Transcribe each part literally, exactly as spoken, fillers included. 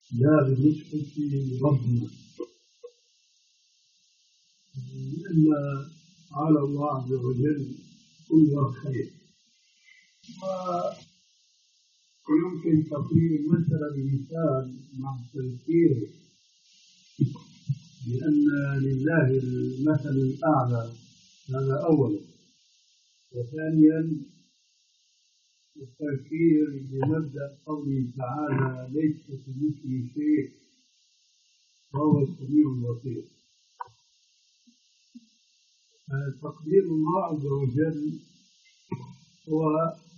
لا بالنسبة لربنا، لأن على الله عز وجل كل خير. ويمكن تقريب مثلا مثال مع التذكير بأن لله المثل الأعلى، هذا أولا. وثانيا التذكير بمبدأ قوله تعالى ليس كمثله شيء وهو السميع البصير. تقدير الله عز وجل هو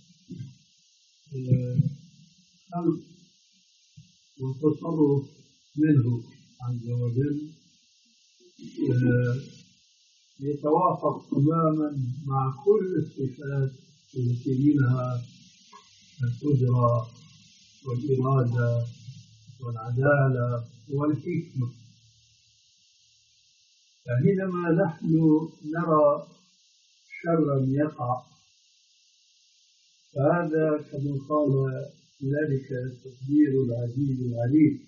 خلق والتصرف منه عز وجل يتوافق تماما مع كل الصفات التي منها القدرة والإرادة والعدالة والحكمة. فحينما نحن نرى شرا يقع فهذا كما قال ذلك تقدير العزيز العليم.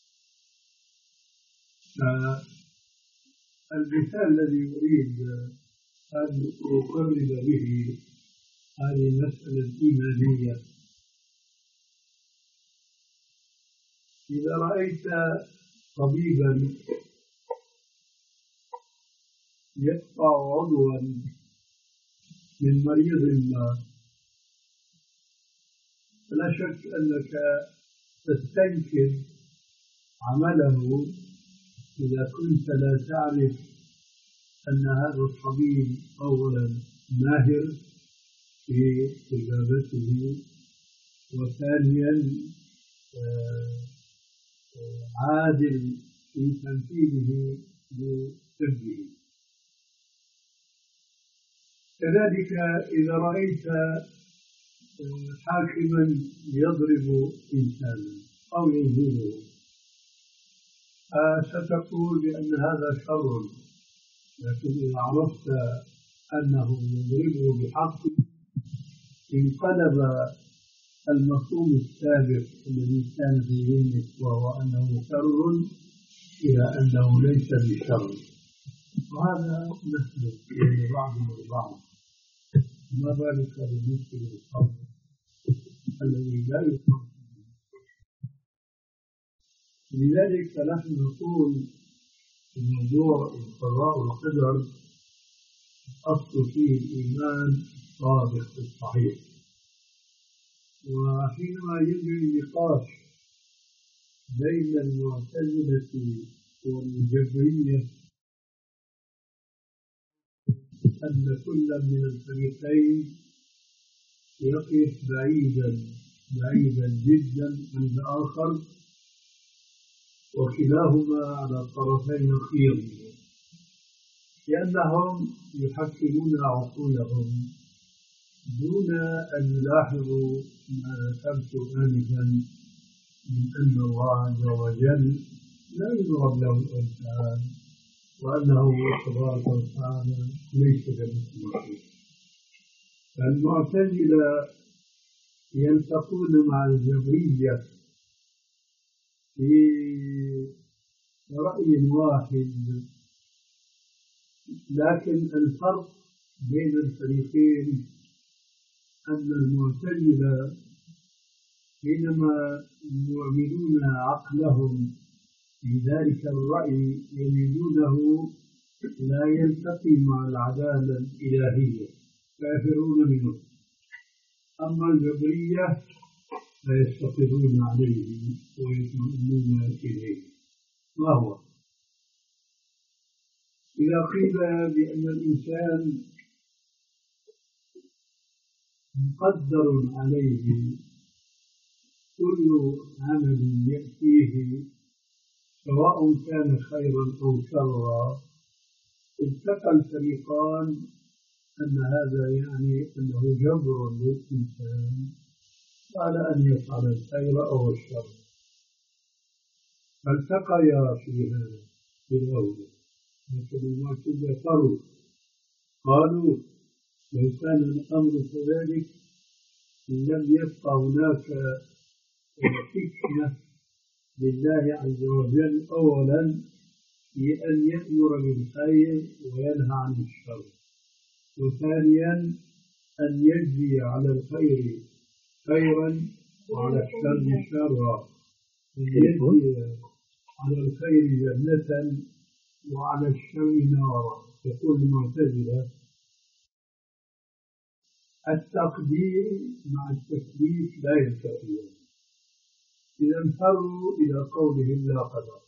المثال الذي أريد أن أقرب به هذه المسألة الإيمانية. إذا رأيت طبيبا يقطع عضوا من مريض ما فلا شك أنك تستنكر عمله إذا كنت لا تعرف أن هذا الطبيب أولا ماهر في إجابته، وثانيا عادل في تنفيذه لطبه. كذلك إذا رأيت حاكما يضرب إنسانا أو ينزله ستقول بأن هذا شر، لكن إذا عرفت أنه يضربه بحق انقلب المفهوم السابق الذي كان في ذهنك وهو أنه شر إلى أنه ليس بشر. وهذا مثل بين بعض والبعض، ما بالك بالنسبة للقول الذي لا يقام. لذلك فنحن نقول في موضوع القضاء والقدر أصل فيه الإيمان الصادق الصحيح. وحينما يجري النقاش بين المعتزلة والجبرية أن كل من الفريقين يقف بعيدا بعيدا جدا عن الآخر وكلاهما على الطرفين خير، لأنهم يحكمون عقولهم دون أن يلاحظوا ما ذكرت آنفا من أن الله عز وجل لا يضرب له الأمثال وأنه تبارك وتعالى ليس كمثله شيء. فالمعتزلة يلتقون مع الجبرية في رأي واحد، لكن الفرق بين الفريقين أن المعتزلة حينما يعملون عقلهم في ذلك الرأي يجدونه لا يلتقي مع العدالة الإلهية فيفرون منه. أما الجبرية فيستقرون عليه ويطمئنون إليه. ما هو؟ إذا قيل بأن الإنسان مقدر عليه كل عمل يأتيه سواء كان خيرا أو شرا، التقى الفريقان أن هذا يعني أنه جبر للإنسان على أن يفعل الخير أو الشر، فالتقيا في هذا في الأول. لكن المعتزلة فروا قالوا لو كان الأمر كذلك لم يبقى هناك حكمة لله عز وجل أولا في أن يأمر بالخير وينهى عن الشر، وثانيا أن يجزي على الخير خيرا وعلى الشر شرا، أن يجزي على الخير جنة وعلى الشر نارا. يقول المعتزلة التقدير مع التكليف لا يلتقيان، إذا انفروا إلى قولهم لا قدر.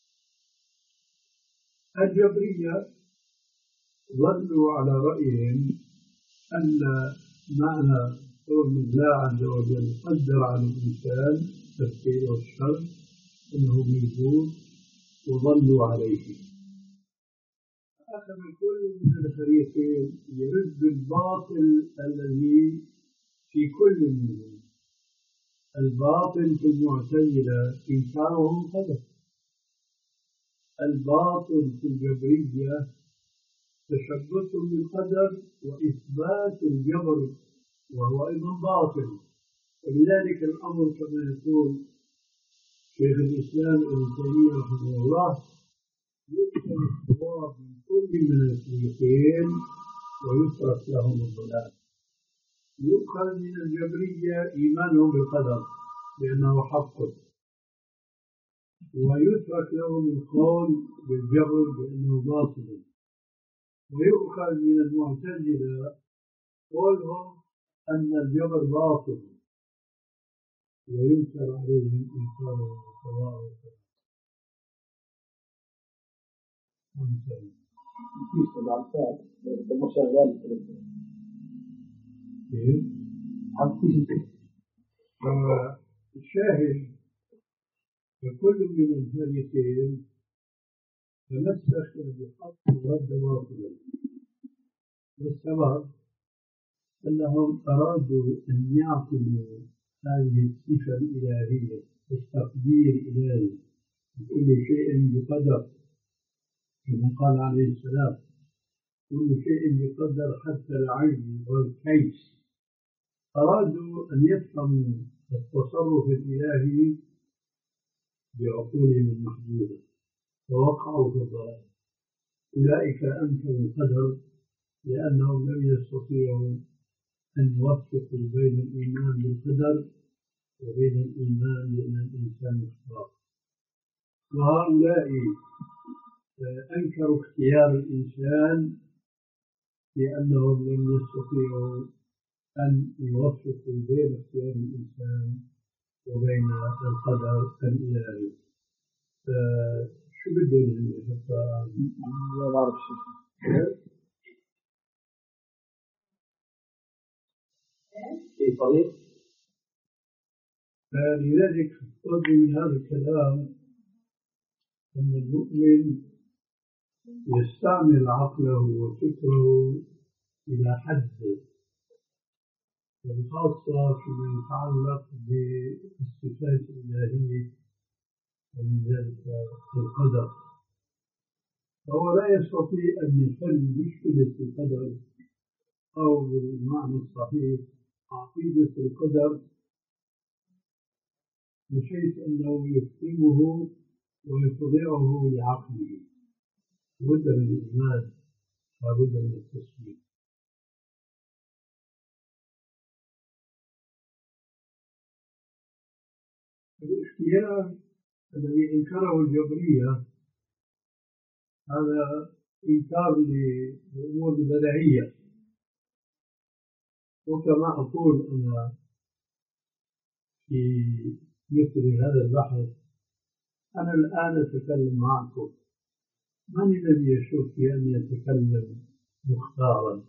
الجبرية ظلوا على رأيهم أن معنى قول الله عز وجل قدر على الإنسان الخير والشر أنه موجود، وظلوا عليه. أخذ كل من الفريقين يرد الباطل الذي في كل منهم. الباطل في المعتزلة إنكارهم قدر، الباطل في الجبرية تشبث بالقدر وإثبات الجبر، وهو أيضا باطل. ولذلك الأمر كما يقول شيخ الإسلام ابن تيمية رحمه الله يؤخذ الصواب من كل من الفريقين ويترك لهم الضلال. يؤخذ من الجبرية إيمانهم بالقدر لأنه حق، ويترك لهم القول بالجبر بأنه باطل. ويؤخذ من المعتزلة قولهم أن الجبر باطل وينكر عليهم إنكاره سواء الشاهد فكل من الفريقين تمسك بحق ورد باطلا، والسبب أنهم أرادوا أن يعقلوا هذه الصفة الإلهية، التقدير الإلهي كل شيء بقدر، كما قال عليه السلام كل شيء بقدر حتى العين والكيس. أرادوا أن يفهموا التصرف الإلهي بعقولهم المحدودة فوقعوا في الضلال. أولئك أنكروا القدر لأنهم لم يستطيعوا أن يوفقوا بين الإيمان بالقدر وبين الإيمان بأن الإنسان اختار. وهؤلاء أنكروا اختيار الإنسان لأنهم لم يستطيعوا أن يوفقوا بين اختيار الإنسان وبين القدر الإلهي. شو بدهم حتى ما بعرف شيء في طريق. فلذلك قلت من هذا الكلام أن المؤمن يستعمل عقله وفكره إلى حد، وبخاصة فيما يتعلق بالصفات الإلهية ومن ذلك القدر. فهو لا يستطيع أن يحل مشكلة القدر أو بالمعنى الصحيح عقيدة القدر بحيث أنه يفهمه ويخضعه لعقله. لابد من الإيمان، لابد من التسليم. الاختيار الذي أنكره الجبرية هذا إنكار للأمور البديهية. وكما أقول أنا في مثل هذا البحث، أنا الآن أتكلم معكم، من الذي يشك في أن يتكلم مختارا؟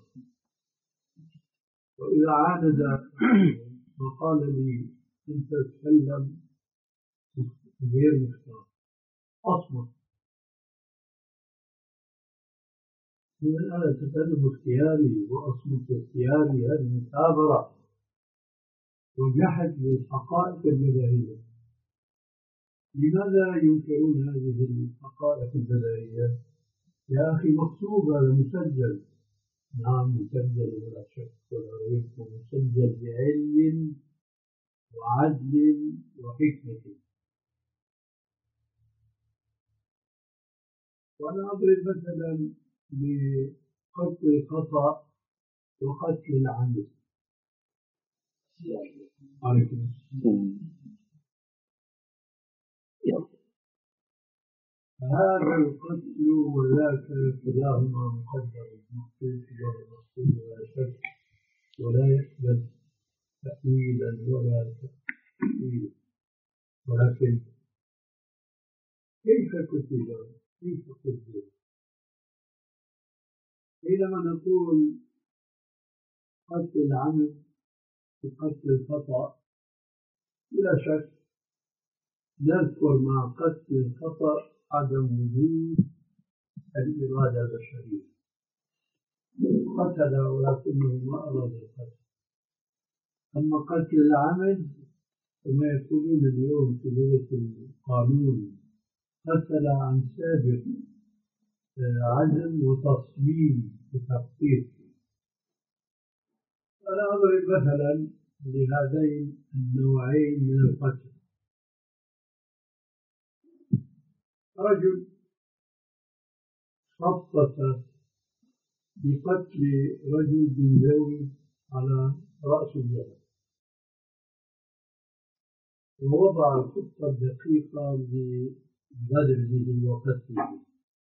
وإذا عاند وقال لي أنت تتكلم غير مختار أصمت. من الآن أتكلم اختياري وأصمت اختياري، هذه مثابرة وجحد للحقائق البديهية. لماذا ينكرون هذه الحقائق البديهية؟ يا أخي مكتوب، هذا مسجل. نعم مسجل ولا شك ولا ريب، ومسجل بعلم وعدل وحكمة. وأنا أضرب مثلا بقتل الخطأ وقتل العمد. عليكم هذا القتل وذاك كلاهما مقدر مقصود مقصود ولا شك، ولا يقبل تأويلا ولا تأويلا. ولكن كيف كتب؟ كيف كتب؟ حينما نقول قتل العمد بقتل الخطأ، بلا شك نذكر مع قتل الخطأ عدم وجود الإرادة البشرية. قتل ولكنه ما أراد القتل. أما قتل العمد كما يقولون اليوم في لغة القانون قتل عن سابق عزم وتصميم وتخطيط. أنا أضرب مثلا لهذين النوعين من القتل. رجل خطط بقتل رجل بنزوي على رأس الجبل، ووضع الخطة الدقيقة لغدر به وقتله.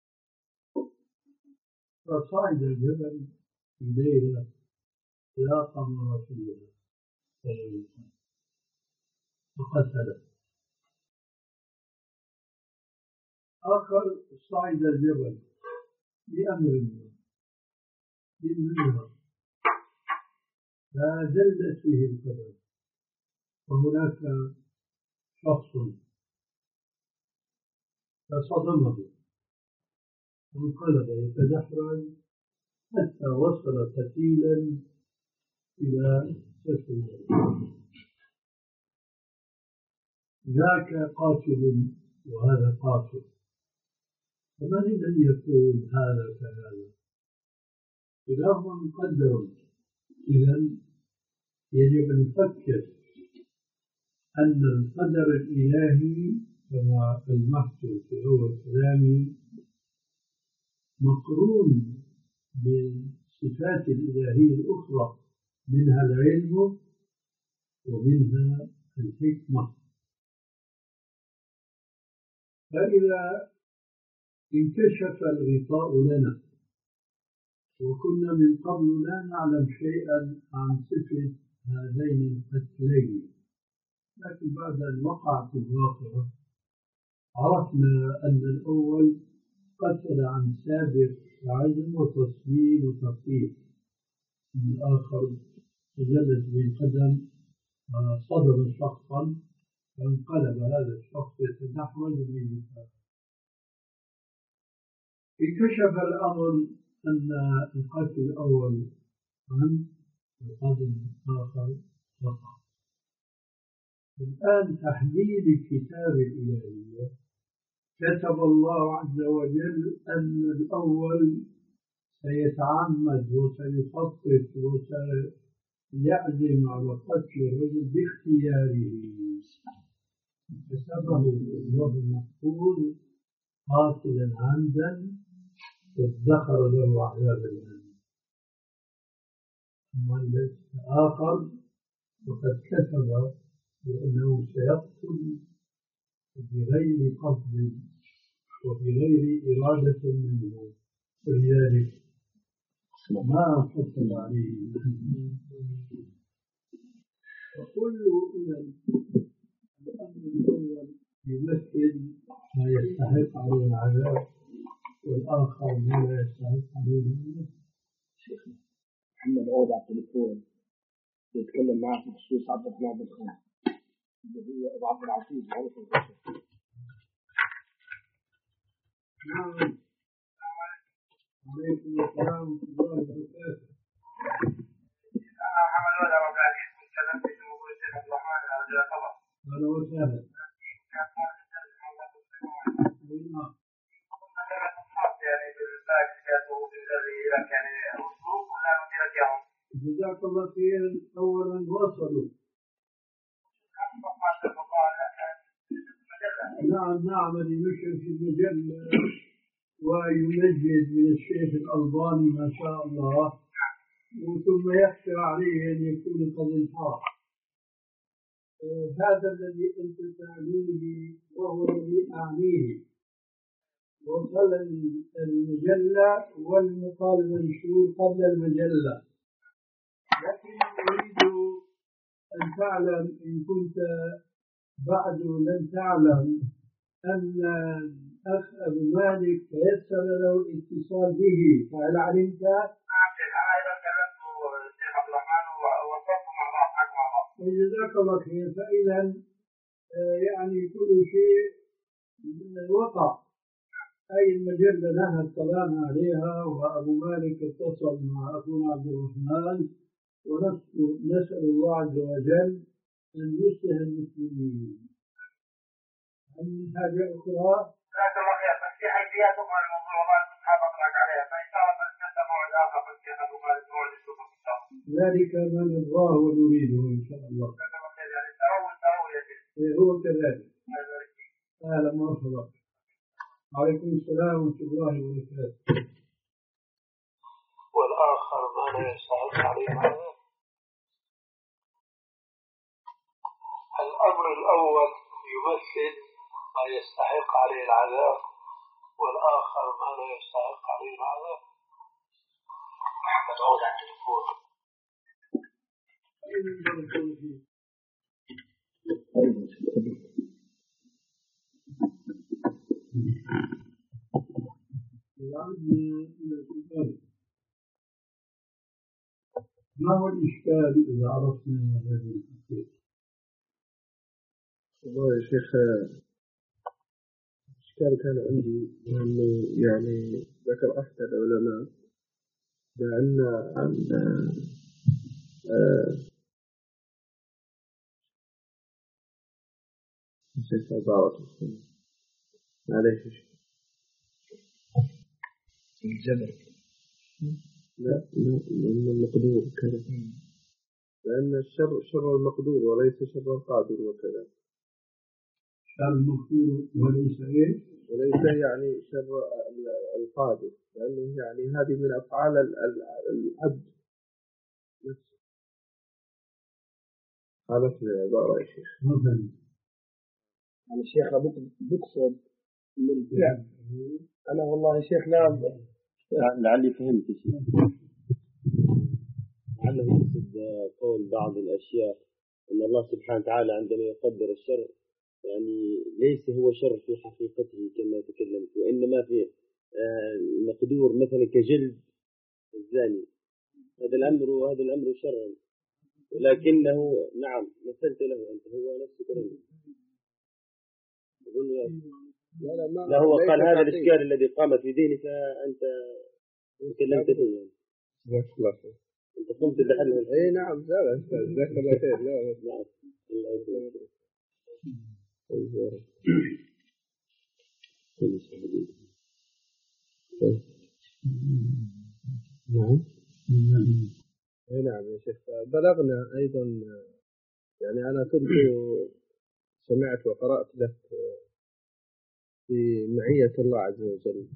فصعد الجبل في ليلة لا قمر فيها فقتله. آخر صعد الجبل بأمر الله بالنهار فزلت فيه القدم، وهناك شخص فصدمه وانقلب يتدحرج حتى وصل قتيلا إلى سفح الجبل. ذاك قاتل وهذا قاتل، فمن الذي يقول هذا كهذا؟ كلاهما مقدر. إذن يجب أن نفكر أن القدر الإلهي كما ألمحت في أول كلامي مقرون بالصفات الإلهية الأخرى، منها العلم ومنها الحكمة. فإذا انكشف الغطاء لنا وكنا من قبل لا نعلم شيئا عن صفة هذين القتلين، لكن بعد أن وقعت الواقعة عرفنا أن الأول قتل عن سابق عزم وتصميم وتخطيط، والآخر زلت به قدم صدر شخصا فانقلب هذا الشخص يتدحرج به. انكشف الأمر أن القتل الأول عن القتل الآخر خطأ. الآن تحديد الكتاب الإلهي كتب الله عز وجل أن الأول سيتعمد وسيخطط وسيعزم على قتل الرجل باختياره، كتبه الله المحفوظ قاتلا عمدا وادخر له عذاب الآن. أما الآخر فقد كتب بأنه سيقتل بغير قصد وبغير إرادة منه، ولذلك ما كتب عليه. وكل إذن الأمر الأول يمثل ما يستحق عليه العذاب، والآخر ما لا يستحق عليه العذاب. شيخ محمد عود على التليفون يتكلم معك بخصوص عبد الرحمن بن خالد اللي هو أبو عبد العزيز معروف القصة. نعم. عليكم السلام ورحمة الله وبركاته. أنا محمد عود أبو عبد العزيز متكلم في موضوع الشيخ عبد الرحمن رضي الله عنه. أهلا وسهلا. جزاك الله خير. أولا وصلوا. نعم نعم، اللي نشر في المجلة ويمجد من الشيخ الألباني ما شاء الله، ثم يخشى عليه أن يكون قد انحرف. هذا الذي أنت تعنيه وهو الذي أعنيه، وصل المجلة والمقال المنشور قبل المجلة. لكن أريد أن تعلم إن كنت بعد لم تعلم أن الأخ أبو مالك تيسر له الاتصال به، فهل علمت؟ أنا أيضا كلمت الشيخ عبد الرحمن ووصلت مع بعض حكم مع بعض. جزاك الله خير. فإذا يعني كل شيء وقع، أي المجلة لها الكلام عليها، وأبو مالك اتصل مع أخونا عبد الرحمن، ونسأل الله عز وجل أن يصلح المسلمين. عن حاجة أخرى؟ جزاك الله خير. بس في حيثيات أخرى الموضوع والله كنت حاب أطلع عليها، فإن شاء الله بنتكلم موعد آخر في الشيخ أبو مالك موعد نشوفه إن شاء الله. ذلك ما نرضاه ونريده إن شاء الله. جزاك الله خير. يعني تأول تأول يا شيخ. هو كذلك. أهلا ومرحبا. وعليكم السلام ورحمة الله وبركاته. والآخر ما لا يستحق عليه هذا. الأمر الأول يمثل ما يستحق عليه العذاب، والآخر ما لا يستحق عليه العذاب. محمد عود على التليفون. ما هو الإشكال إذا عرفنا هذه الحقيقة؟ والله يا شيخ الإشكال كان عندي أنه يعني ذكر أحد العلماء بأن عن نسيت عبارة معليش الجبل لا من المقدور كذا، لأن الشر شر المقدور وليس شر القادر وكذا. شر المقدور وليس إيه؟ وليس يعني شر القادر، لأنه يعني هذه من أفعال العبد نفسه. خالف العبارة يا شيخ. مثلا يعني الشيخ بقصد من الفعل. أنا والله شيخ لا لعلي فهمت شيء، لعله يقصد قول بعض الأشياء أن الله سبحانه وتعالى عندما يقدر الشر يعني ليس هو شر في حقيقته كما تكلمت، وإنما في المقدور مثلا كجلد الزاني، هذا الأمر وهذا الأمر شر، ولكنه نعم مثلت له أنت هو نفس كلامه. لا, لا, ما لا هو قال هذا الإشكال الذي قام في ذهنك أنت تكلمت فيه يعني. أنت قمت بحله. إيه نعم لا جزاك الله خير. لا نعم نعم اي نعم يا شيخ. بلغنا ايضا يعني انا كنت سمعت وقرأت لك في معية الله عز وجل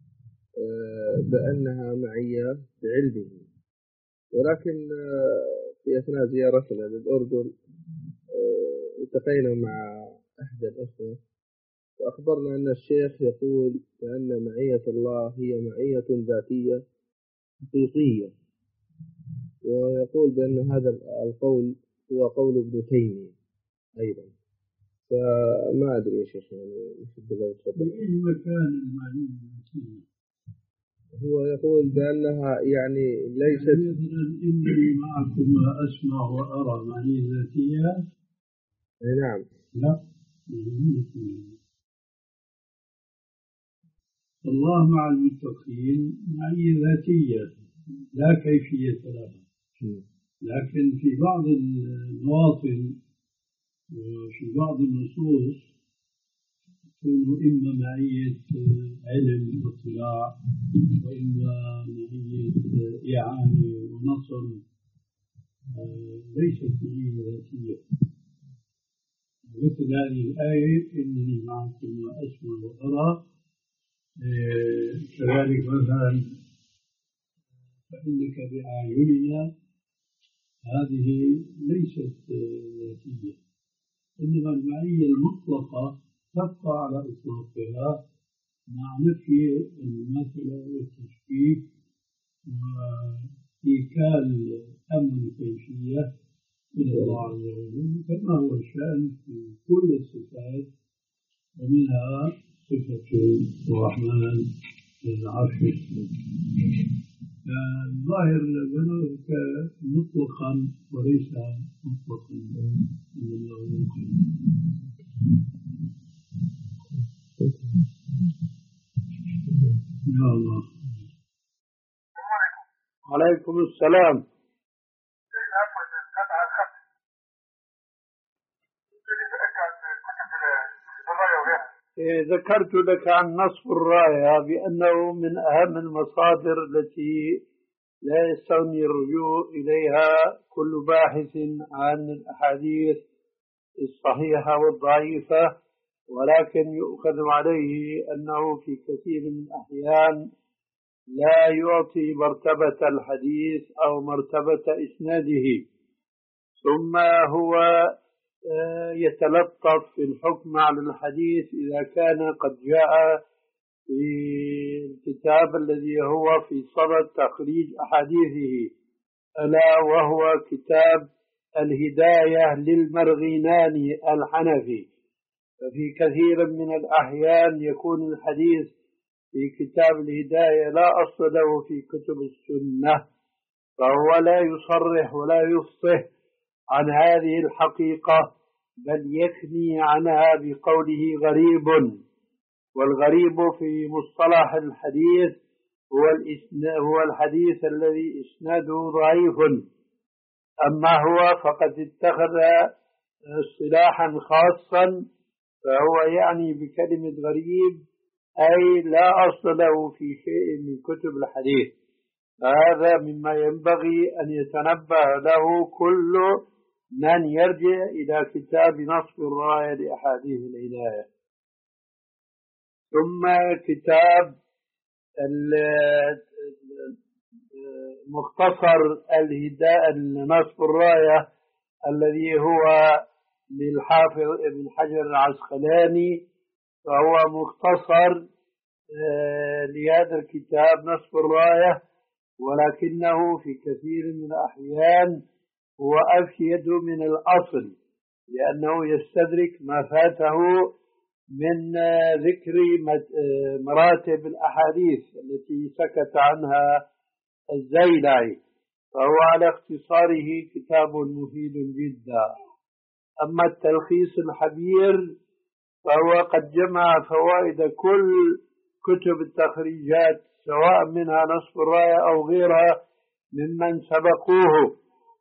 بأنها معية بعلمه، ولكن في أثناء زيارتنا للأردن التقينا مع أحد الأخوة وأخبرنا أن الشيخ يقول بأن معية الله هي معية ذاتية حقيقية، ويقول بأن هذا القول هو قول ابن تيمية أيضا. فما أدري يا شيخ يعني بأي مكان المعية الذاتية؟ هو يقول بأنها يعني ليست يعني مثلا إني معكم أسمع وأرى معية ذاتية؟ نعم لا. الله مع المتقين معية ذاتية لا كيفية لها، لكن في بعض المواطن وفي بعض النصوص تكون إما معية علم واطلاع، وإما معية إعانة ونصر، ليست معية ذاتية. مثل هذه الآية إنني معكم وأسمع وأرى، كذلك مثلا فإنك بأعيننا هذه ليست ذاتية، إنما المعية المطلقة تبقى على إطلاقها مع نفي المثل والتشبيه وإيكال أمر الكيفية إلى الله عز وجل، كما هو الشأن في كل الصفات، ومنها صفة الرحمن العرش الظاهر بلغك مطلقا وليس مطلقا. يا الله. عليكم السلام. ذكرت لك عن نصف الراية بأنه من أهم المصادر التي لا يستغني الرجوع إليها كل باحث عن الأحاديث الصحيحة والضعيفة، ولكن يؤخذ عليه أنه في كثير من الأحيان لا يعطي مرتبة الحديث أو مرتبة إسناده، ثم هو يتلطف في الحكم على الحديث إذا كان قد جاء في الكتاب الذي هو في صدد تخريج أحاديثه، ألا وهو كتاب الهداية للمرغيناني الحنفي. ففي كثير من الأحيان يكون الحديث في كتاب الهداية لا أصل له في كتب السنة، فهو لا يصرح ولا يفصح عن هذه الحقيقة، بل يثني عنها بقوله غريب. والغريب في مصطلح الحديث هو هو الحديث الذي إسناده ضعيف، أما هو فقد اتخذ اصطلاحا خاصا، فهو يعني بكلمة غريب أي لا أصل له في شيء من كتب الحديث. هذا مما ينبغي أن يتنبه له كل من يرجع إلى كتاب نصف الراية لأحاديث العناية. ثم كتاب مختصر الهداية نصف الراية الذي هو للحافظ ابن حجر العسقلاني، فهو مختصر لهذا الكتاب نصف الراية، ولكنه في كثير من الأحيان هو أفيد من الأصل، لأنه يستدرك ما فاته من ذكر مراتب الأحاديث التي سكت عنها الزيلعي، فهو على اختصاره كتاب مفيد جدا. أما التلخيص الحبير فهو قد جمع فوائد كل كتب التخريجات، سواء منها نصف الراية أو غيرها ممن سبقوه،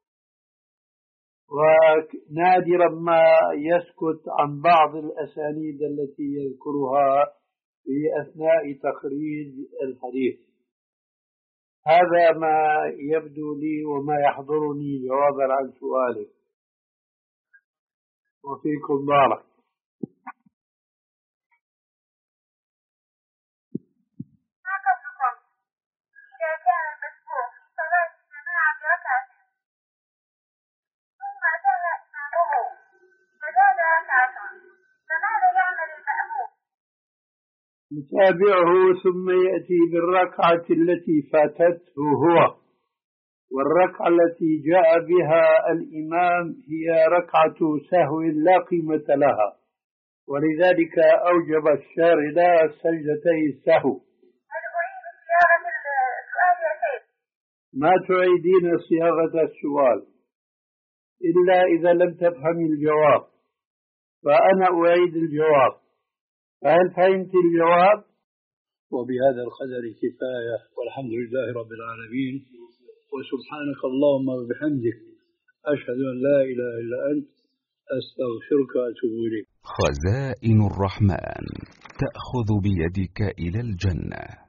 ونادرا ما يسكت عن بعض الأسانيد التي يذكرها في أثناء تخريج الحديث. هذا ما يبدو لي وما يحضرني جوابا عن سؤالك، وفيكم بارك. يتابعه ثم يأتي بالركعة التي فاتته هو، والركعة التي جاء بها الإمام هي ركعة سهو لا قيمة لها، ولذلك أوجب الشارع سجدتي السهو. ما تعيدين صياغة السؤال إلا إذا لم تفهم الجواب، فأنا أعيد الجواب. فهل فهمت الجواب؟ وبهذا القدر كفاية، والحمد لله رب العالمين، وسبحانك اللهم وبحمدك، أشهد أن لا إله إلا أنت، أستغفرك وأتوب إليك. خزائن الرحمن تأخذ بيدك إلى الجنة.